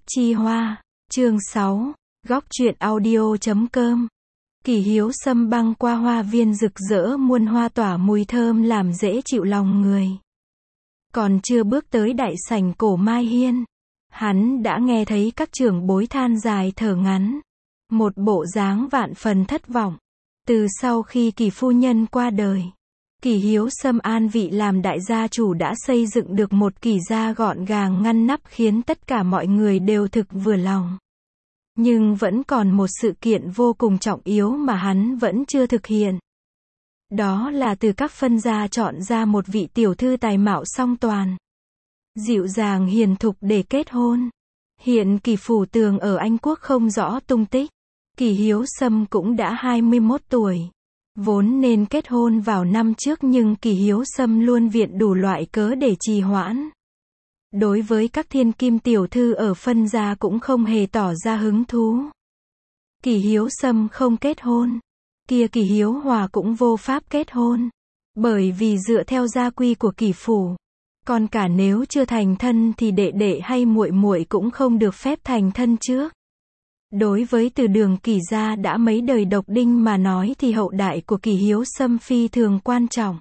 chi hoa, chương 6, góc truyện audio.com. Kỷ Hiếu Sâm băng qua hoa viên rực rỡ muôn hoa tỏa mùi thơm làm dễ chịu lòng người. Còn chưa bước tới đại sảnh cổ Mai Hiên, hắn đã nghe thấy các trưởng bối than dài thở ngắn, một bộ dáng vạn phần thất vọng. Từ sau khi Kỷ phu nhân qua đời, Kỷ Hiếu Sâm an vị làm đại gia chủ đã xây dựng được một Kỷ gia gọn gàng ngăn nắp khiến tất cả mọi người đều thực vừa lòng. Nhưng vẫn còn một sự kiện vô cùng trọng yếu mà hắn vẫn chưa thực hiện. Đó là từ các phân gia chọn ra một vị tiểu thư tài mạo song toàn, dịu dàng hiền thục để kết hôn. Hiện Kỷ Phủ Tường ở Anh Quốc không rõ tung tích. Kỷ Hiếu Sâm cũng đã 21 tuổi. Vốn nên kết hôn vào năm trước nhưng Kỷ Hiếu Sâm luôn viện đủ loại cớ để trì hoãn. Đối với các thiên kim tiểu thư ở phân gia cũng không hề tỏ ra hứng thú. Kỷ Hiếu Sâm không kết hôn, kia Kỷ Hiếu Hòa cũng vô pháp kết hôn. Bởi vì dựa theo gia quy của Kỷ phủ, còn cả nếu chưa thành thân thì đệ đệ hay muội muội cũng không được phép thành thân trước. Đối với từ đường Kỷ gia đã mấy đời độc đinh mà nói thì hậu đại của Kỷ Hiếu Sâm phi thường quan trọng.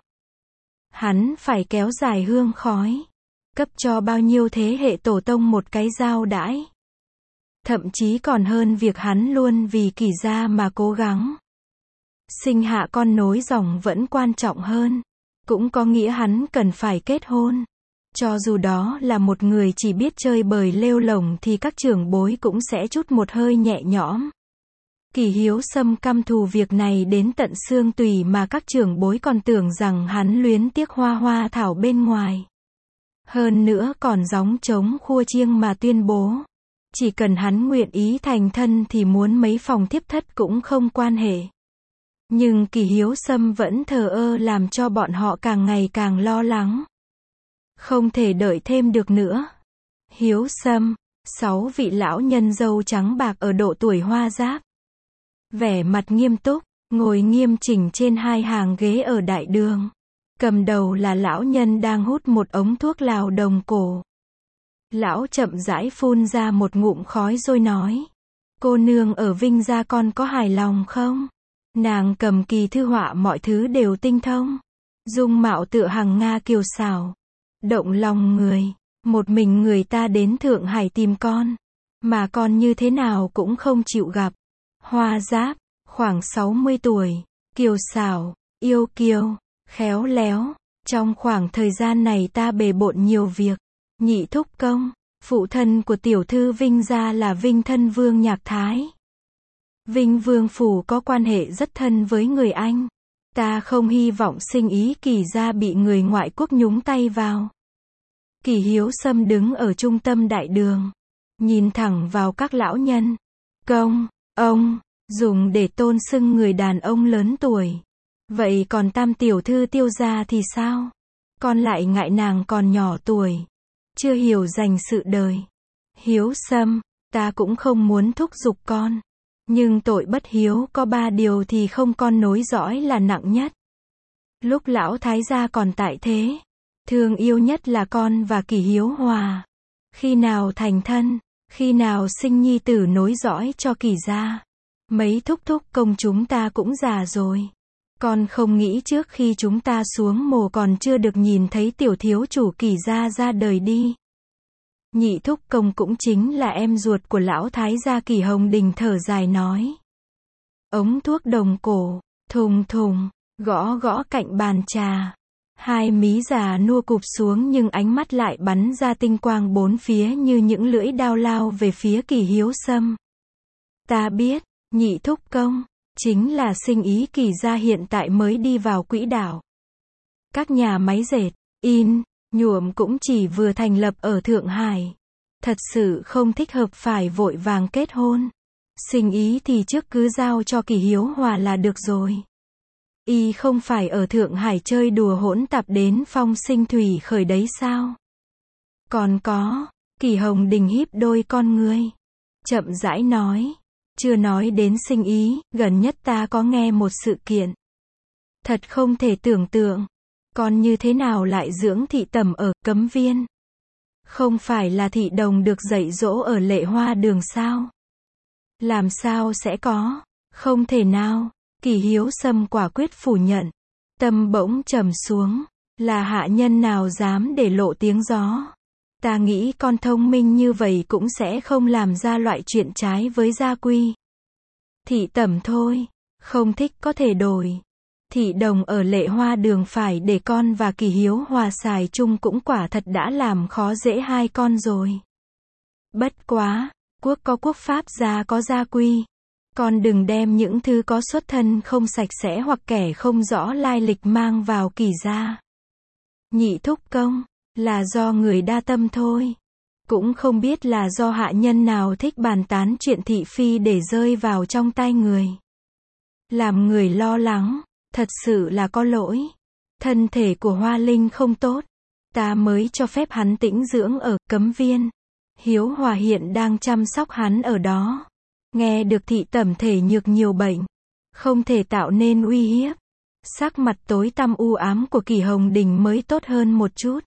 Hắn phải kéo dài hương khói, cấp cho bao nhiêu thế hệ tổ tông một cái giao đãi. Thậm chí còn hơn việc hắn luôn vì Kỷ gia mà cố gắng. Sinh hạ con nối dòng vẫn quan trọng hơn. Cũng có nghĩa hắn cần phải kết hôn. Cho dù đó là một người chỉ biết chơi bời lêu lổng thì các trưởng bối cũng sẽ trút một hơi nhẹ nhõm. Kỷ Hiếu Sâm căm thù việc này đến tận xương tủy mà các trưởng bối còn tưởng rằng hắn luyến tiếc hoa hoa thảo bên ngoài. Hơn nữa còn gióng trống khua chiêng mà tuyên bố, chỉ cần hắn nguyện ý thành thân thì muốn mấy phòng thiếp thất cũng không quan hệ. Nhưng Kỷ Hiếu Sâm vẫn thờ ơ làm cho bọn họ càng ngày càng lo lắng. Không thể đợi thêm được nữa. Hiếu Sâm, 6 vị lão nhân râu trắng bạc ở độ tuổi hoa giáp, vẻ mặt nghiêm túc, ngồi nghiêm chỉnh trên hai hàng ghế ở đại đường. Cầm đầu là lão nhân đang hút một ống thuốc lào đồng cổ. Lão chậm rãi phun ra một ngụm khói rồi nói: cô nương ở Vinh gia con có hài lòng không? Nàng cầm kỳ thư họa mọi thứ đều tinh thông, dung mạo tựa hằng nga kiều xảo, động lòng người. Một mình người ta đến Thượng Hải tìm con, mà con như thế nào cũng không chịu gặp. Hoa giáp, khoảng 60 tuổi, kiều xảo, yêu kiều, khéo léo. Trong khoảng thời gian này ta bề bộn nhiều việc. Nhị thúc công, phụ thân của tiểu thư Vinh gia là Vinh thân vương Nhạc Thái. Vinh vương phủ có quan hệ rất thân với người Anh. Ta không hy vọng sinh ý Kỷ gia bị người ngoại quốc nhúng tay vào. Kỷ Hiếu Sâm đứng ở trung tâm đại đường, nhìn thẳng vào các lão nhân. Công, ông, dùng để tôn xưng người đàn ông lớn tuổi. Vậy còn tam tiểu thư Tiêu gia thì sao? Con lại ngại nàng còn nhỏ tuổi, chưa hiểu dành sự đời. Hiếu Sâm, ta cũng không muốn thúc giục con. Nhưng tội bất hiếu có 3 điều thì không con nối dõi là nặng nhất. Lúc lão thái gia còn tại thế, thương yêu nhất là con và Kỷ Hiếu Hòa. Khi nào thành thân, khi nào sinh nhi tử nối dõi cho Kỷ gia. Mấy thúc thúc công chúng ta cũng già rồi. Con không nghĩ trước khi chúng ta xuống mồ còn chưa được nhìn thấy tiểu thiếu chủ Kỷ gia ra đời đi. Nhị thúc công cũng chính là em ruột của lão thái gia Kỷ Hồng Đình thở dài nói. Ống thuốc đồng cổ, thùng thùng, gõ gõ cạnh bàn trà. Hai mí già nua cụp xuống nhưng ánh mắt lại bắn ra tinh quang bốn phía như những lưỡi đao lao về phía Kỷ Hiếu Sâm. Ta biết, nhị thúc công, chính là sinh ý Kỷ gia hiện tại mới đi vào quỹ đạo. Các nhà máy dệt, in, nhuộm cũng chỉ vừa thành lập ở Thượng Hải. Thật sự không thích hợp phải vội vàng kết hôn. Sinh ý thì trước cứ giao cho Kỷ Hiếu Hòa là được rồi. Y không phải ở Thượng Hải chơi đùa hỗn tạp đến phong sinh thủy khởi đấy sao? Còn có, Kỷ Hồng Đình híp đôi con ngươi, chậm rãi nói. Chưa nói đến sinh ý, gần nhất ta có nghe một sự kiện. Thật không thể tưởng tượng. Con như thế nào lại dưỡng thị tẩm ở Cấm Viên? Không phải là thị đồng được dạy dỗ ở Lệ Hoa Đường sao? Làm sao sẽ có? Không thể nào. Kỷ Hiếu Sâm quả quyết phủ nhận. Tâm bỗng trầm xuống. Là hạ nhân nào dám để lộ tiếng gió? Ta nghĩ con thông minh như vậy cũng sẽ không làm ra loại chuyện trái với gia quy. Thị tẩm thôi. Không thích có thể đổi. Thị đồng ở Lệ Hoa Đường phải để con và Kỷ Hiếu hòa xài chung cũng quả thật đã làm khó dễ hai con rồi. Bất quá, quốc có quốc pháp, gia có gia quy. Con đừng đem những thứ có xuất thân không sạch sẽ hoặc kẻ không rõ lai lịch mang vào Kỷ gia. Nhị thúc công, là do người đa tâm thôi. Cũng không biết là do hạ nhân nào thích bàn tán chuyện thị phi để rơi vào trong tai người. Làm người lo lắng, thật sự là có lỗi. Thân thể của Hoa Linh không tốt. Ta mới cho phép hắn tĩnh dưỡng ở Cấm Viên. Hiếu Hòa hiện đang chăm sóc hắn ở đó. Nghe được thị tẩm thể nhược nhiều bệnh. Không thể tạo nên uy hiếp. Sắc mặt tối tăm u ám của Kỷ Hồng Đình mới tốt hơn một chút.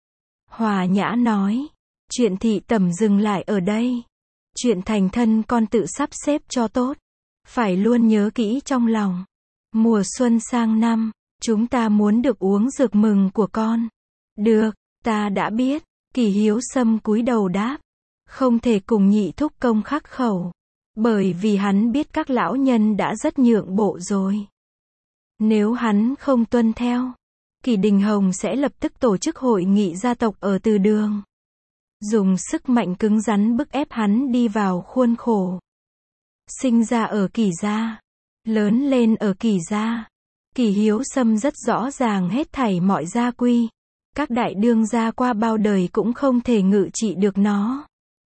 Hòa nhã nói. Chuyện thị tẩm dừng lại ở đây. Chuyện thành thân con tự sắp xếp cho tốt. Phải luôn nhớ kỹ trong lòng. Mùa xuân sang năm, chúng ta muốn được uống dược mừng của con. Được, ta đã biết. Kỷ Hiếu Sâm cúi đầu đáp. Không thể cùng nhị thúc công khắc khẩu. Bởi vì hắn biết các lão nhân đã rất nhượng bộ rồi. Nếu hắn không tuân theo, Kỷ Đình Hồng sẽ lập tức tổ chức hội nghị gia tộc ở Từ Đường. Dùng sức mạnh cứng rắn bức ép hắn đi vào khuôn khổ. Sinh ra ở Kỷ gia, lớn lên ở Kỷ gia. Kỷ Hiếu Sâm rất rõ ràng hết thảy mọi gia quy. Các đại đương gia qua bao đời cũng không thể ngự trị được nó.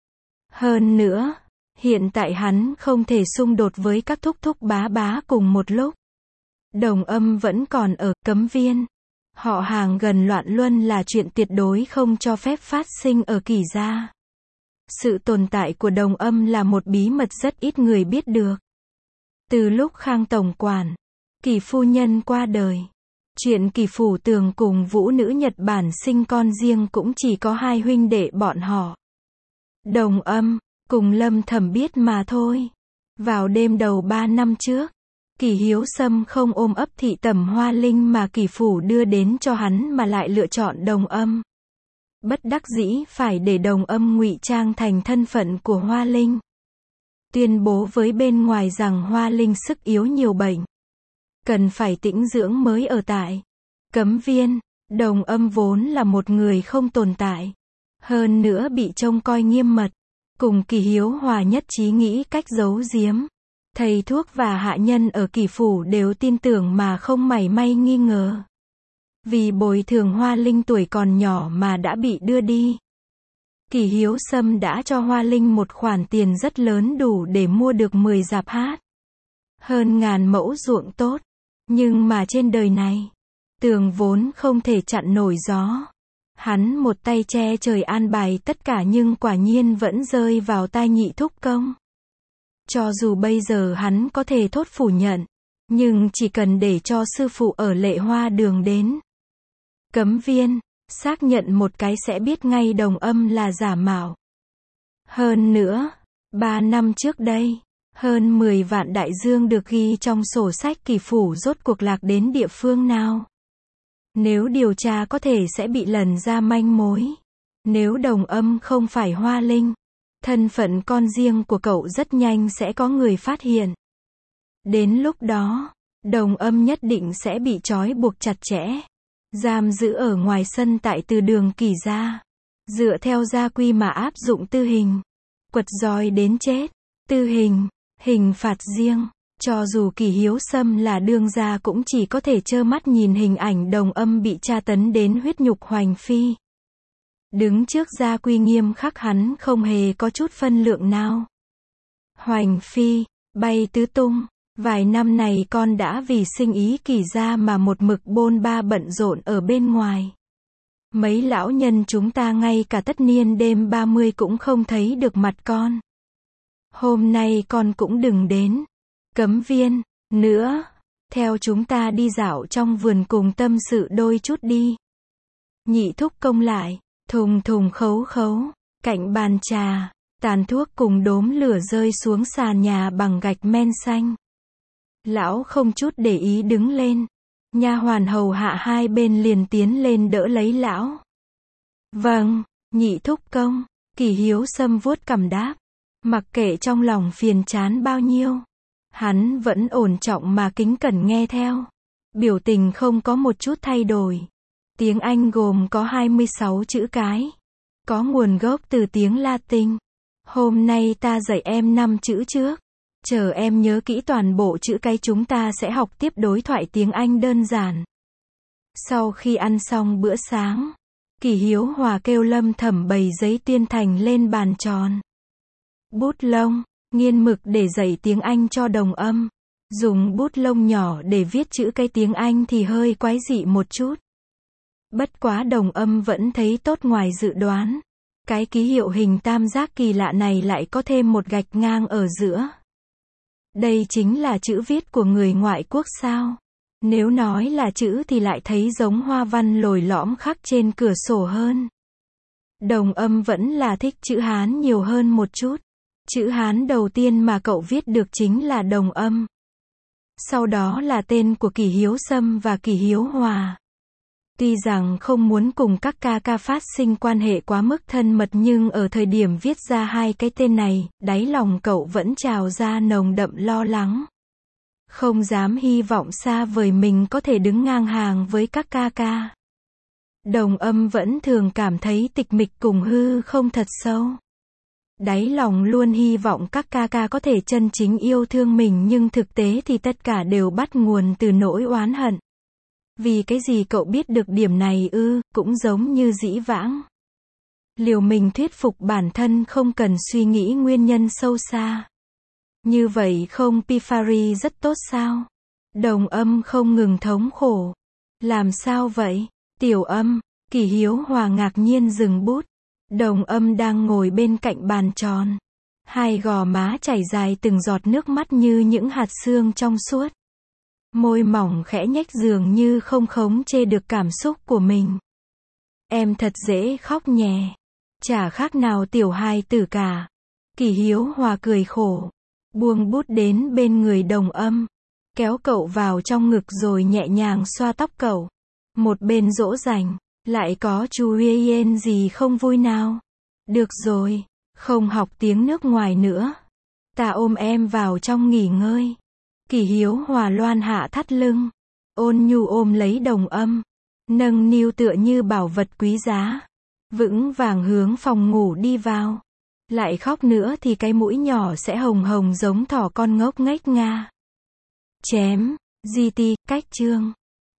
Hơn nữa, hiện tại hắn không thể xung đột với các thúc thúc bá bá cùng một lúc. Đồng Âm vẫn còn ở Cấm Viên. Họ hàng gần loạn luân là chuyện tuyệt đối không cho phép phát sinh ở Kỷ gia. Sự tồn tại của Đồng Âm là một bí mật rất ít người biết được. Từ lúc Khang tổng quản, Kỷ phu nhân qua đời, chuyện Kỷ Phủ Tường cùng vũ nữ Nhật Bản sinh con riêng cũng chỉ có hai huynh đệ bọn họ. Đồng Âm cùng Lâm Thẩm biết mà thôi. Vào đêm đầu 3 năm trước, Kỷ Hiếu Sâm không ôm ấp thị tẩm Hoa Linh mà Kỷ Phủ đưa đến cho hắn mà lại lựa chọn Đồng Âm. Bất đắc dĩ phải để Đồng Âm ngụy trang thành thân phận của Hoa Linh. Tuyên bố với bên ngoài rằng Hoa Linh sức yếu nhiều bệnh. Cần phải tĩnh dưỡng mới ở tại Cấm Viên. Đồng Âm vốn là một người không tồn tại. Hơn nữa bị trông coi nghiêm mật. Cùng Kỷ Hiếu Hòa nhất trí nghĩ cách giấu giếm. Thầy thuốc và hạ nhân ở Kỷ Phủ đều tin tưởng mà không mảy may nghi ngờ. Vì bồi thường Hoa Linh tuổi còn nhỏ mà đã bị đưa đi. Kỷ Hiếu Sâm đã cho Hoa Linh một khoản tiền rất lớn đủ để mua được 10 rạp hát. Hơn 1000 mẫu ruộng tốt. Nhưng mà trên đời này, tường vốn không thể chặn nổi gió. Hắn một tay che trời an bài tất cả nhưng quả nhiên vẫn rơi vào tai nhị thúc công. Cho dù bây giờ hắn có thể thốt phủ nhận, nhưng chỉ cần để cho sư phụ ở Lệ Hoa Đường đến Cấm Viên, xác nhận một cái sẽ biết ngay Đồng Âm là giả mạo. Hơn nữa, 3 năm trước đây, hơn 10 vạn đại dương được ghi trong sổ sách Kỷ Phủ rốt cuộc lạc đến địa phương nào. Nếu điều tra có thể sẽ bị lần ra manh mối. Nếu Đồng Âm không phải Hoa Linh, thân phận con riêng của cậu rất nhanh sẽ có người phát hiện. Đến lúc đó, Đồng Âm nhất định sẽ bị trói buộc chặt chẽ, giam giữ ở ngoài sân tại Từ Đường Kỷ gia. Dựa theo gia quy mà áp dụng tử hình, quật roi đến chết, tử hình, hình phạt riêng. Cho dù Kỷ Hiếu Sâm là đương gia cũng chỉ có thể trơ mắt nhìn hình ảnh Đồng Âm bị tra tấn đến huyết nhục hoành phi. Đứng trước gia quy nghiêm khắc hắn không hề có chút phân lượng nào. Hoành phi, bay tứ tung. Vài năm này con đã vì sinh ý Kỷ gia mà một mực bôn ba bận rộn ở bên ngoài. Mấy lão nhân chúng ta ngay cả tất niên đêm 30 cũng không thấy được mặt con. Hôm nay con cũng đừng đến Cấm Viên nữa. Theo chúng ta đi dạo trong vườn cùng tâm sự đôi chút đi. Nhị thúc công lại Thùng thùng khấu khấu, cạnh bàn trà, tàn thuốc cùng đốm lửa rơi xuống sàn nhà bằng gạch men xanh. Lão không chút để ý đứng lên. Nha hoàn hầu hạ hai bên liền tiến lên đỡ lấy lão. Vâng, nhị thúc công, Kỷ Hiếu Sâm vuốt cằm đáp. Mặc kệ trong lòng phiền chán bao nhiêu, hắn vẫn ổn trọng mà kính cẩn nghe theo. Biểu tình không có một chút thay đổi. Tiếng Anh gồm có 26 chữ cái. Có nguồn gốc từ tiếng Latin. Hôm nay ta dạy em 5 chữ trước. Chờ em nhớ kỹ toàn bộ chữ cái chúng ta sẽ học tiếp đối thoại tiếng Anh đơn giản. Sau khi ăn xong bữa sáng, Kỷ Hiếu Hòa kêu Lâm Thẩm bày giấy tuyên thành lên bàn tròn. Bút lông, nghiên mực để dạy tiếng Anh cho đồng âm. Dùng bút lông nhỏ để viết chữ cái tiếng Anh thì hơi quái dị một chút. Bất quá đồng âm vẫn thấy tốt ngoài dự đoán. Cái ký hiệu hình tam giác kỳ lạ này lại có thêm một gạch ngang ở giữa. Đây chính là chữ viết của người ngoại quốc sao? Nếu nói là chữ thì lại thấy giống hoa văn lồi lõm khắc trên cửa sổ hơn. Đồng âm vẫn là thích chữ Hán nhiều hơn một chút. Chữ Hán đầu tiên mà cậu viết được chính là đồng âm. Sau đó là tên của Kỷ Hiếu Sâm và Kỷ Hiếu Hòa. Tuy rằng không muốn cùng các ca ca phát sinh quan hệ quá mức thân mật nhưng ở thời điểm viết ra hai cái tên này, đáy lòng cậu vẫn trào ra nồng đậm lo lắng. Không dám hy vọng xa vời mình có thể đứng ngang hàng với các ca ca. Đồng âm vẫn thường cảm thấy tịch mịch cùng hư không thật sâu. Đáy lòng luôn hy vọng các ca ca có thể chân chính yêu thương mình nhưng thực tế thì tất cả đều bắt nguồn từ nỗi oán hận. Vì cái gì cậu biết được điểm này ư, cũng giống như dĩ vãng. Liều mình thuyết phục bản thân không cần suy nghĩ nguyên nhân sâu xa. Như vậy không Pifari rất tốt sao? Đồng âm không ngừng thống khổ. Làm sao vậy? Tiểu âm, Kỷ Hiếu Hòa ngạc nhiên dừng bút. Đồng âm đang ngồi bên cạnh bàn tròn. Hai gò má chảy dài từng giọt nước mắt như những hạt sương trong suốt. Môi mỏng khẽ nhếch dường như không khống chế được cảm xúc của mình. Em thật dễ khóc nhè. Chả khác nào tiểu hài tử cả. Kỷ Hiếu Hòa cười khổ. Buông bút đến bên người đồng âm. Kéo cậu vào trong ngực rồi nhẹ nhàng xoa tóc cậu. Một bên dỗ dành. Lại có chú Yên gì không vui nào? Được rồi. Không học tiếng nước ngoài nữa. Ta ôm em vào trong nghỉ ngơi. Kỷ Hiếu Hòa loan hạ thắt lưng. Ôn nhu ôm lấy đồng âm. Nâng niu tựa như bảo vật quý giá. Vững vàng hướng phòng ngủ đi vào. Lại khóc nữa thì cái mũi nhỏ sẽ hồng hồng giống thỏ con ngốc nghếch nga. Chém. GT, cách chương.